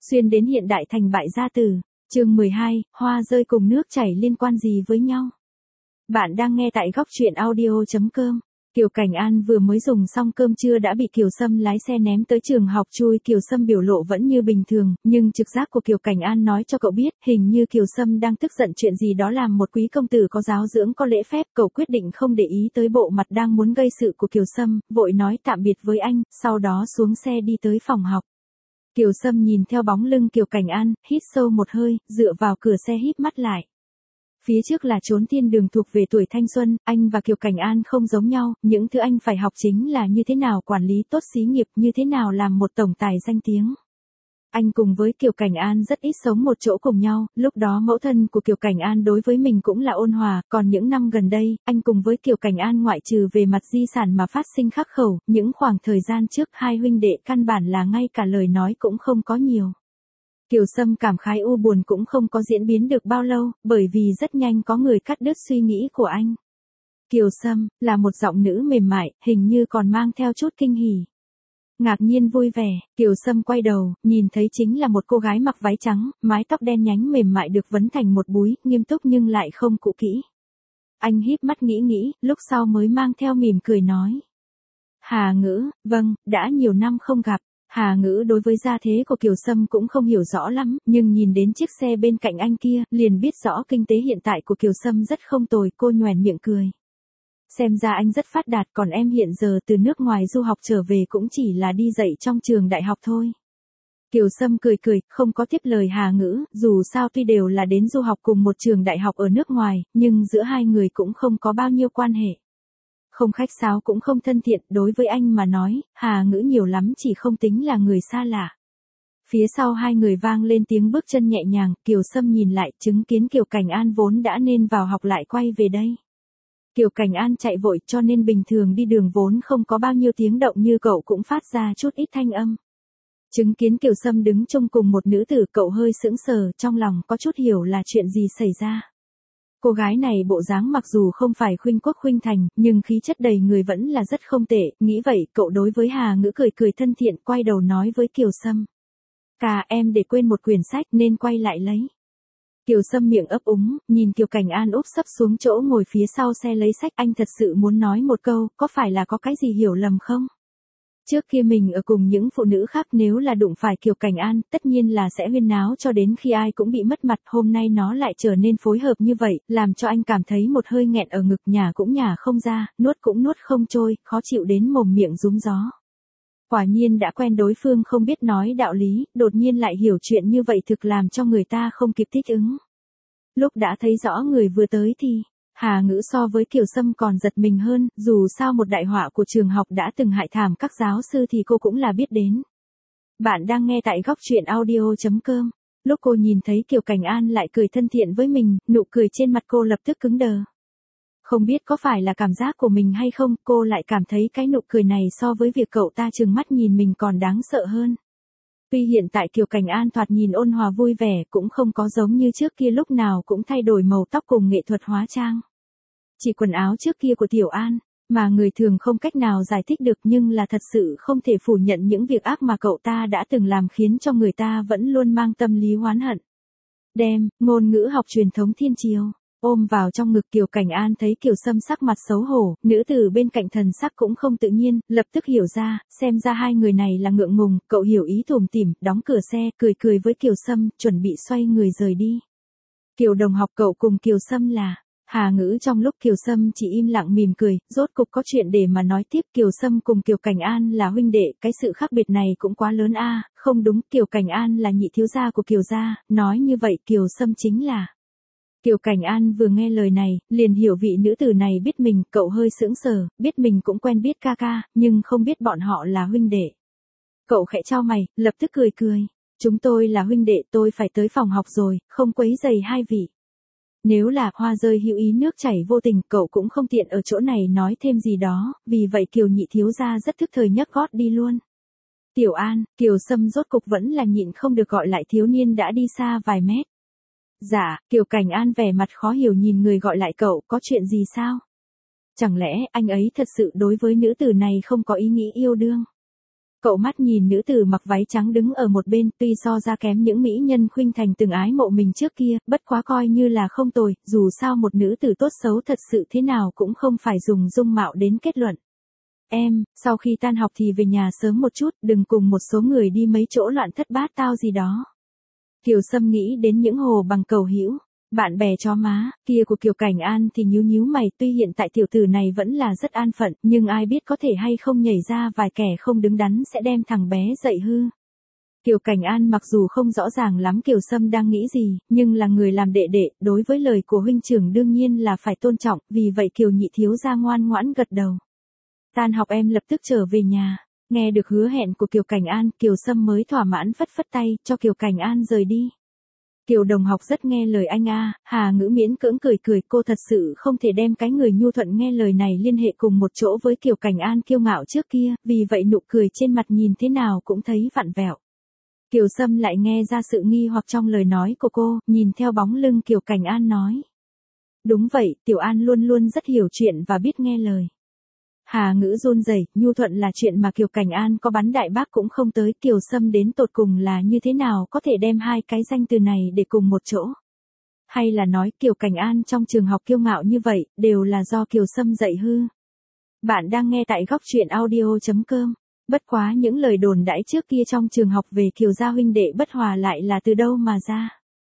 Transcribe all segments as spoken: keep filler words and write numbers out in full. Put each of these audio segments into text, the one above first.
Xuyên đến hiện đại thành bại gia tử, chương mười hai, hoa rơi cùng nước chảy liên quan gì với nhau? Bạn đang nghe tại góc truyện audio chấm com. Kiều Cảnh An vừa mới dùng xong cơm trưa đã bị Kiều Sâm lái xe ném tới trường học chui. Kiều Sâm biểu lộ vẫn như bình thường, nhưng trực giác của Kiều Cảnh An nói cho cậu biết, hình như Kiều Sâm đang tức giận chuyện gì đó. Làm một quý công tử có giáo dưỡng có lễ phép, cậu quyết định không để ý tới bộ mặt đang muốn gây sự của Kiều Sâm, vội nói tạm biệt với anh, sau đó xuống xe đi tới phòng học. Kiều Sâm nhìn theo bóng lưng Kiều Cảnh An, hít sâu một hơi, dựa vào cửa xe híp mắt lại. Phía trước là chốn thiên đường thuộc về tuổi thanh xuân, anh và Kiều Cảnh An không giống nhau, những thứ anh phải học chính là như thế nào quản lý tốt xí nghiệp, như thế nào làm một tổng tài danh tiếng. Anh cùng với Kiều Cảnh An rất ít sống một chỗ cùng nhau, lúc đó mẫu thân của Kiều Cảnh An đối với mình cũng là ôn hòa, còn những năm gần đây, anh cùng với Kiều Cảnh An ngoại trừ về mặt di sản mà phát sinh khắc khẩu, những khoảng thời gian trước hai huynh đệ căn bản là ngay cả lời nói cũng không có nhiều. Kiều Sâm cảm khái u buồn cũng không có diễn biến được bao lâu, bởi vì rất nhanh có người cắt đứt suy nghĩ của anh. Kiều Sâm, là một giọng nữ mềm mại, hình như còn mang theo chút kinh hỉ. Ngạc nhiên vui vẻ, Kiều Sâm quay đầu, nhìn thấy chính là một cô gái mặc váy trắng, mái tóc đen nhánh mềm mại được vấn thành một búi, nghiêm túc nhưng lại không cũ kỹ. Anh híp mắt nghĩ nghĩ, lúc sau mới mang theo mỉm cười nói. Hà Ngữ, vâng, đã nhiều năm không gặp. Hà Ngữ đối với gia thế của Kiều Sâm cũng không hiểu rõ lắm, nhưng nhìn đến chiếc xe bên cạnh anh kia, liền biết rõ kinh tế hiện tại của Kiều Sâm rất không tồi, cô nhoẻn miệng cười. Xem ra anh rất phát đạt, còn em hiện giờ từ nước ngoài du học trở về cũng chỉ là đi dạy trong trường đại học thôi. Kiều Sâm cười cười, không có tiếp lời Hà Ngữ, dù sao tuy đều là đến du học cùng một trường đại học ở nước ngoài, nhưng giữa hai người cũng không có bao nhiêu quan hệ. Không khách sáo cũng không thân thiện, đối với anh mà nói, Hà Ngữ nhiều lắm chỉ không tính là người xa lạ. Phía sau hai người vang lên tiếng bước chân nhẹ nhàng, Kiều Sâm nhìn lại, chứng kiến Kiều Cảnh An vốn đã nên vào học lại quay về đây. Kiều Cảnh An chạy vội cho nên bình thường đi đường vốn không có bao nhiêu tiếng động như cậu cũng phát ra chút ít thanh âm. Chứng kiến Kiều Sâm đứng chung cùng một nữ tử, cậu hơi sững sờ, trong lòng có chút hiểu là chuyện gì xảy ra. Cô gái này bộ dáng mặc dù không phải khuynh quốc khuynh thành, nhưng khí chất đầy người vẫn là rất không tệ, nghĩ vậy, cậu đối với Hà Ngữ cười cười thân thiện, quay đầu nói với Kiều Sâm. Cả em để quên một quyển sách nên quay lại lấy. Kiều Sâm miệng ấp úng, nhìn Kiều Cảnh An úp sấp xuống chỗ ngồi phía sau xe lấy sách, anh thật sự muốn nói một câu, có phải là có cái gì hiểu lầm không? Trước kia mình ở cùng những phụ nữ khác, nếu là đụng phải Kiều Cảnh An, tất nhiên là sẽ huyên náo cho đến khi ai cũng bị mất mặt, hôm nay nó lại trở nên phối hợp như vậy, làm cho anh cảm thấy một hơi nghẹn ở ngực, nhả cũng nhả không ra, nuốt cũng nuốt không trôi, khó chịu đến mồm miệng rúm gió. Quả nhiên đã quen đối phương không biết nói đạo lý, đột nhiên lại hiểu chuyện như vậy thực làm cho người ta không kịp thích ứng. Lúc đã thấy rõ người vừa tới thì... Hà Ngữ so với Kiều Sâm còn giật mình hơn, dù sao một đại họa của trường học đã từng hại thảm các giáo sư thì cô cũng là biết đến. Bạn đang nghe tại góc truyện audio chấm com. Lúc cô nhìn thấy Kiều Cảnh An lại cười thân thiện với mình, nụ cười trên mặt cô lập tức cứng đờ. Không biết có phải là cảm giác của mình hay không, cô lại cảm thấy cái nụ cười này so với việc cậu ta trừng mắt nhìn mình còn đáng sợ hơn. Tuy hiện tại Kiều Cảnh An thoạt nhìn ôn hòa vui vẻ, cũng không có giống như trước kia lúc nào cũng thay đổi màu tóc cùng nghệ thuật hóa trang. Chỉ quần áo trước kia của Tiểu An, mà người thường không cách nào giải thích được, nhưng là thật sự không thể phủ nhận những việc ác mà cậu ta đã từng làm khiến cho người ta vẫn luôn mang tâm lý oán hận. Đem, ngôn ngữ học truyền thống thiên triều, ôm vào trong ngực Kiều Cảnh An thấy Kiều Sâm sắc mặt xấu hổ, nữ tử bên cạnh thần sắc cũng không tự nhiên, lập tức hiểu ra, xem ra hai người này là ngượng ngùng, cậu hiểu ý tủm tỉm, đóng cửa xe, cười cười với Kiều Sâm, chuẩn bị xoay người rời đi. Kiều đồng học, cậu cùng Kiều Sâm là... Hà Ngữ trong lúc Kiều Sâm chỉ im lặng mỉm cười, rốt cục có chuyện để mà nói tiếp. Kiều Sâm cùng Kiều Cảnh An là huynh đệ, cái sự khác biệt này cũng quá lớn a. À, không đúng, Kiều Cảnh An là nhị thiếu gia của Kiều gia, nói như vậy Kiều Sâm chính là... Kiều Cảnh An vừa nghe lời này, liền hiểu vị nữ tử này biết mình, cậu hơi sững sờ, biết mình cũng quen biết ca ca, nhưng không biết bọn họ là huynh đệ. Cậu khẽ chau mày, lập tức cười cười, chúng tôi là huynh đệ, tôi phải tới phòng học rồi, không quấy rầy hai vị. Nếu là hoa rơi hữu ý nước chảy vô tình, cậu cũng không tiện ở chỗ này nói thêm gì đó, vì vậy Kiều nhị thiếu gia rất thức thời nhấc gót đi luôn. Tiểu An, Kiều Sâm rốt cục vẫn là nhịn không được gọi lại thiếu niên đã đi xa vài mét. Dạ, Kiều Cảnh An vẻ mặt khó hiểu nhìn người gọi lại cậu, có chuyện gì sao? Chẳng lẽ anh ấy thật sự đối với nữ tử này không có ý nghĩ yêu đương? Cậu mắt nhìn nữ tử mặc váy trắng đứng ở một bên, tuy so ra kém những mỹ nhân khuynh thành từng ái mộ mình trước kia, bất quá coi như là không tồi, dù sao một nữ tử tốt xấu thật sự thế nào cũng không phải dùng dung mạo đến kết luận. Em, sau khi tan học thì về nhà sớm một chút, đừng cùng một số người đi mấy chỗ loạn thất bát tao gì đó. Kiều Sâm nghĩ đến những hồ bằng cầu hữu, bạn bè chó má, kia của Kiều Cảnh An thì nhíu nhíu mày, tuy hiện tại tiểu tử này vẫn là rất an phận, nhưng ai biết có thể hay không nhảy ra vài kẻ không đứng đắn sẽ đem thằng bé dạy hư. Kiều Cảnh An mặc dù không rõ ràng lắm Kiều Sâm đang nghĩ gì, nhưng là người làm đệ đệ, đối với lời của huynh trưởng đương nhiên là phải tôn trọng, vì vậy Kiều nhị thiếu gia ngoan ngoãn gật đầu. Tan học em lập tức trở về nhà. Nghe được hứa hẹn của Kiều Cảnh An, Kiều Sâm mới thỏa mãn phất phất tay, cho Kiều Cảnh An rời đi. Kiều đồng học rất nghe lời anh a. Hà Ngữ miễn cưỡng cười cười, cô thật sự không thể đem cái người nhu thuận nghe lời này liên hệ cùng một chỗ với Kiều Cảnh An kiêu ngạo trước kia, vì vậy nụ cười trên mặt nhìn thế nào cũng thấy vặn vẹo. Kiều Sâm lại nghe ra sự nghi hoặc trong lời nói của cô, nhìn theo bóng lưng Kiều Cảnh An nói. Đúng vậy, Tiểu An luôn luôn rất hiểu chuyện và biết nghe lời. Hà Ngữ run rẩy, nhu thuận là chuyện mà Kiều Cảnh An có bắn đại bác cũng không tới, Kiều Sâm đến tột cùng là như thế nào có thể đem hai cái danh từ này để cùng một chỗ. Hay là nói Kiều Cảnh An trong trường học kiêu ngạo như vậy, đều là do Kiều Sâm dạy hư. Bạn đang nghe tại góc truyện audio chấm com. Bất quá những lời đồn đãi trước kia trong trường học về Kiều gia huynh đệ bất hòa lại là từ đâu mà ra.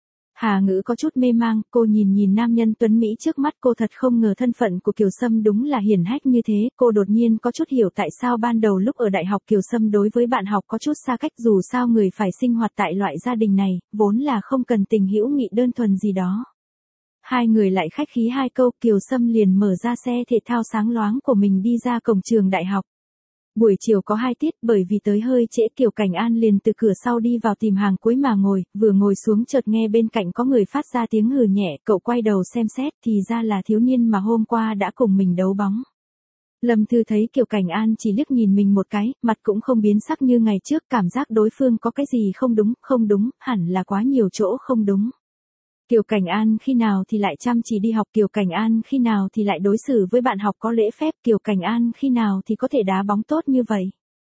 Hà Ngữ có chút mê mang, cô nhìn nhìn nam nhân tuấn Mỹ trước mắt, cô thật không ngờ thân phận của Kiều Sâm đúng là hiển hách như thế, cô đột nhiên có chút hiểu tại sao ban đầu lúc ở đại học Kiều Sâm đối với bạn học có chút xa cách, dù sao người phải sinh hoạt tại loại gia đình này, vốn là không cần tình hữu nghị đơn thuần gì đó. Hai người lại khách khí hai câu, Kiều Sâm liền mở ra xe thể thao sáng loáng của mình đi ra cổng trường đại học. Buổi chiều có hai tiết, bởi vì tới hơi trễ Kiều Cảnh An liền từ cửa sau đi vào tìm hàng cuối mà ngồi, vừa ngồi xuống chợt nghe bên cạnh có người phát ra tiếng hừ nhẹ, cậu quay đầu xem xét thì ra là thiếu niên mà hôm qua đã cùng mình đấu bóng. Lâm Thư thấy Kiều Cảnh An chỉ liếc nhìn mình một cái, mặt cũng không biến sắc như ngày trước, cảm giác đối phương có cái gì không đúng, không đúng, hẳn là quá nhiều chỗ không đúng. Kiều Cảnh An khi nào thì lại chăm chỉ đi học, Kiều Cảnh An khi nào thì lại đối xử với bạn học có lễ phép, Kiều Cảnh An khi nào thì có thể đá bóng tốt như vậy.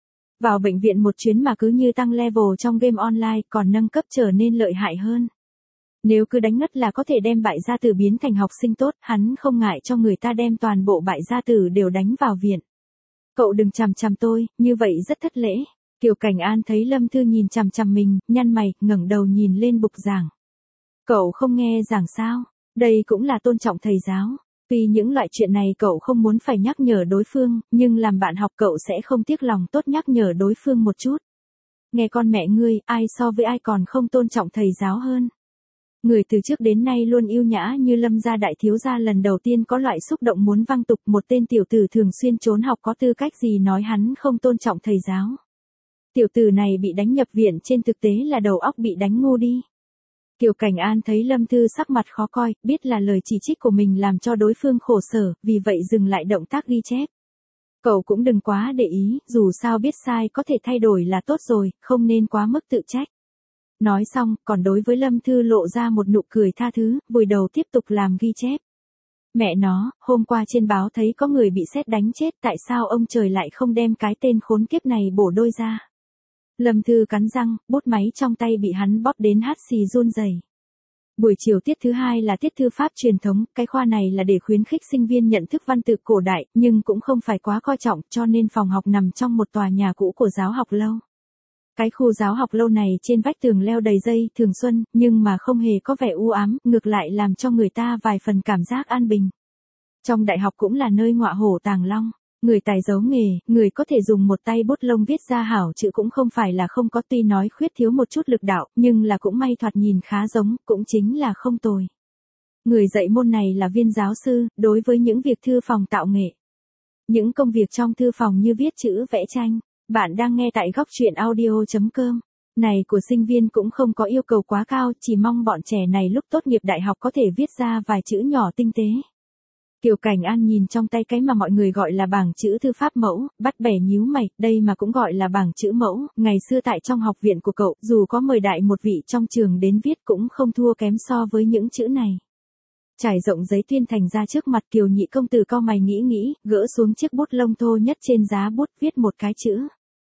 Vào bệnh viện một chuyến mà cứ như tăng level trong game online, còn nâng cấp trở nên lợi hại hơn. Nếu cứ đánh ngất là có thể đem bại gia tử biến thành học sinh tốt, hắn không ngại cho người ta đem toàn bộ bại gia tử đều đánh vào viện. Cậu đừng chằm chằm tôi, như vậy rất thất lễ. Kiều Cảnh An thấy Lâm Thư nhìn chằm chằm mình, nhăn mày, ngẩng đầu nhìn lên bục giảng. Cậu không nghe giảng sao? Đây cũng là tôn trọng thầy giáo. Vì những loại chuyện này cậu không muốn phải nhắc nhở đối phương, nhưng làm bạn học cậu sẽ không tiếc lòng tốt nhắc nhở đối phương một chút. Nghe con mẹ ngươi, ai so với ai còn không tôn trọng thầy giáo hơn. Người từ trước đến nay luôn yêu nhã như Lâm gia đại thiếu gia lần đầu tiên có loại xúc động muốn văng tục, một tên tiểu tử thường xuyên trốn học có tư cách gì nói hắn không tôn trọng thầy giáo. Tiểu tử này bị đánh nhập viện, trên thực tế là đầu óc bị đánh ngu đi. Kiều Cảnh An thấy Lâm Thư sắc mặt khó coi, biết là lời chỉ trích của mình làm cho đối phương khổ sở, vì vậy dừng lại động tác ghi chép. Cậu cũng đừng quá để ý, dù sao biết sai có thể thay đổi là tốt rồi, không nên quá mức tự trách. Nói xong, còn đối với Lâm Thư lộ ra một nụ cười tha thứ, vùi đầu tiếp tục làm ghi chép. Mẹ nó, hôm qua trên báo thấy có người bị sét đánh chết, tại sao ông trời lại không đem cái tên khốn kiếp này bổ đôi ra? Lâm Thư cắn răng, bút máy trong tay bị hắn bóp đến hắt xì run rẩy. Buổi chiều tiết thứ hai là tiết thư pháp truyền thống, cái khoa này là để khuyến khích sinh viên nhận thức văn tự cổ đại, nhưng cũng không phải quá coi trọng, cho nên phòng học nằm trong một tòa nhà cũ của giáo học lâu. Cái khu giáo học lâu này trên vách tường leo đầy dây thường xuân, nhưng mà không hề có vẻ u ám, ngược lại làm cho người ta vài phần cảm giác an bình. Trong đại học cũng là nơi ngọa hổ tàng long. Người tài giấu nghề, người có thể dùng một tay bút lông viết ra hảo chữ cũng không phải là không có, tuy nói khuyết thiếu một chút lực đạo, nhưng là cũng may thoạt nhìn khá giống, cũng chính là không tồi. Người dạy môn này là viên giáo sư, đối với những việc thư phòng tạo nghệ. Những công việc trong thư phòng như viết chữ vẽ tranh, bạn đang nghe tại góc truyện audio chấm com. Này của sinh viên cũng không có yêu cầu quá cao, chỉ mong bọn trẻ này lúc tốt nghiệp đại học có thể viết ra vài chữ nhỏ tinh tế. Kiều Cảnh An nhìn trong tay cái mà mọi người gọi là bảng chữ thư pháp mẫu, bắt bẻ nhíu mày, đây mà cũng gọi là bảng chữ mẫu, ngày xưa tại trong học viện của cậu, dù có mời đại một vị trong trường đến viết cũng không thua kém so với những chữ này. Trải rộng giấy tuyên thành ra trước mặt Kiều nhị công tử cau mày nghĩ nghĩ, gỡ xuống chiếc bút lông thô nhất trên giá bút viết một cái chữ.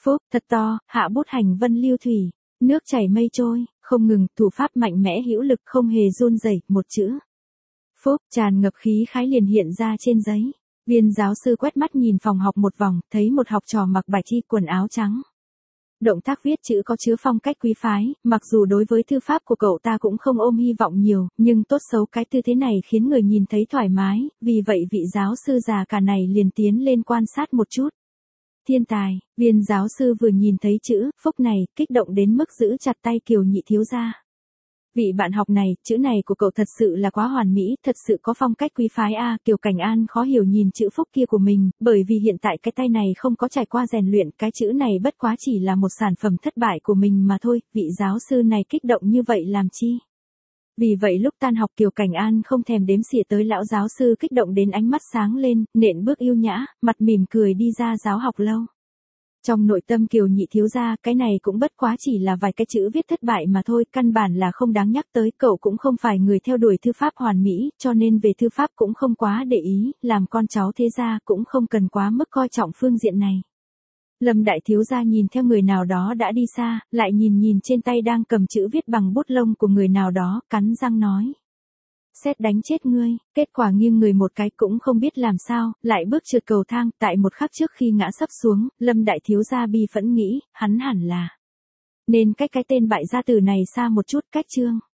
Phúc, thật to, hạ bút hành vân lưu thủy, nước chảy mây trôi, không ngừng, thủ pháp mạnh mẽ hữu lực không hề run rẩy, một chữ. Phúc, tràn ngập khí khái liền hiện ra trên giấy. Viên giáo sư quét mắt nhìn phòng học một vòng, thấy một học trò mặc bạch y quần áo trắng. Động tác viết chữ có chứa phong cách quý phái, mặc dù đối với thư pháp của cậu ta cũng không ôm hy vọng nhiều, nhưng tốt xấu cái tư thế này khiến người nhìn thấy thoải mái, vì vậy vị giáo sư già cả này liền tiến lên quan sát một chút. Thiên tài, viên giáo sư vừa nhìn thấy chữ Phúc này, kích động đến mức giữ chặt tay Kiều Nhị thiếu gia. Vị bạn học này, chữ này của cậu thật sự là quá hoàn mỹ, thật sự có phong cách quý phái a. Kiều Cảnh An khó hiểu nhìn chữ Phúc kia của mình, bởi vì hiện tại cái tay này không có trải qua rèn luyện, cái chữ này bất quá chỉ là một sản phẩm thất bại của mình mà thôi, vị giáo sư này kích động như vậy làm chi? Vì vậy lúc tan học Kiều Cảnh An không thèm đếm xỉa tới lão giáo sư kích động đến ánh mắt sáng lên, nện bước yêu nhã, mặt mỉm cười đi ra giáo học lâu. Trong nội tâm Kiều Nhị thiếu gia, cái này cũng bất quá chỉ là vài cái chữ viết thất bại mà thôi, căn bản là không đáng nhắc tới, cậu cũng không phải người theo đuổi thư pháp hoàn mỹ, cho nên về thư pháp cũng không quá để ý, làm con cháu thế gia cũng không cần quá mức coi trọng phương diện này. Lâm đại thiếu gia nhìn theo người nào đó đã đi xa, lại nhìn nhìn trên tay đang cầm chữ viết bằng bút lông của người nào đó, cắn răng nói. Xét đánh chết ngươi, kết quả nghiêng người một cái cũng không biết làm sao, lại bước trượt cầu thang, tại một khắc trước khi ngã sấp xuống, Lâm đại thiếu gia bi phẫn nghĩ, hắn hẳn là nên cách cái tên bại gia tử này xa một chút, cách chương.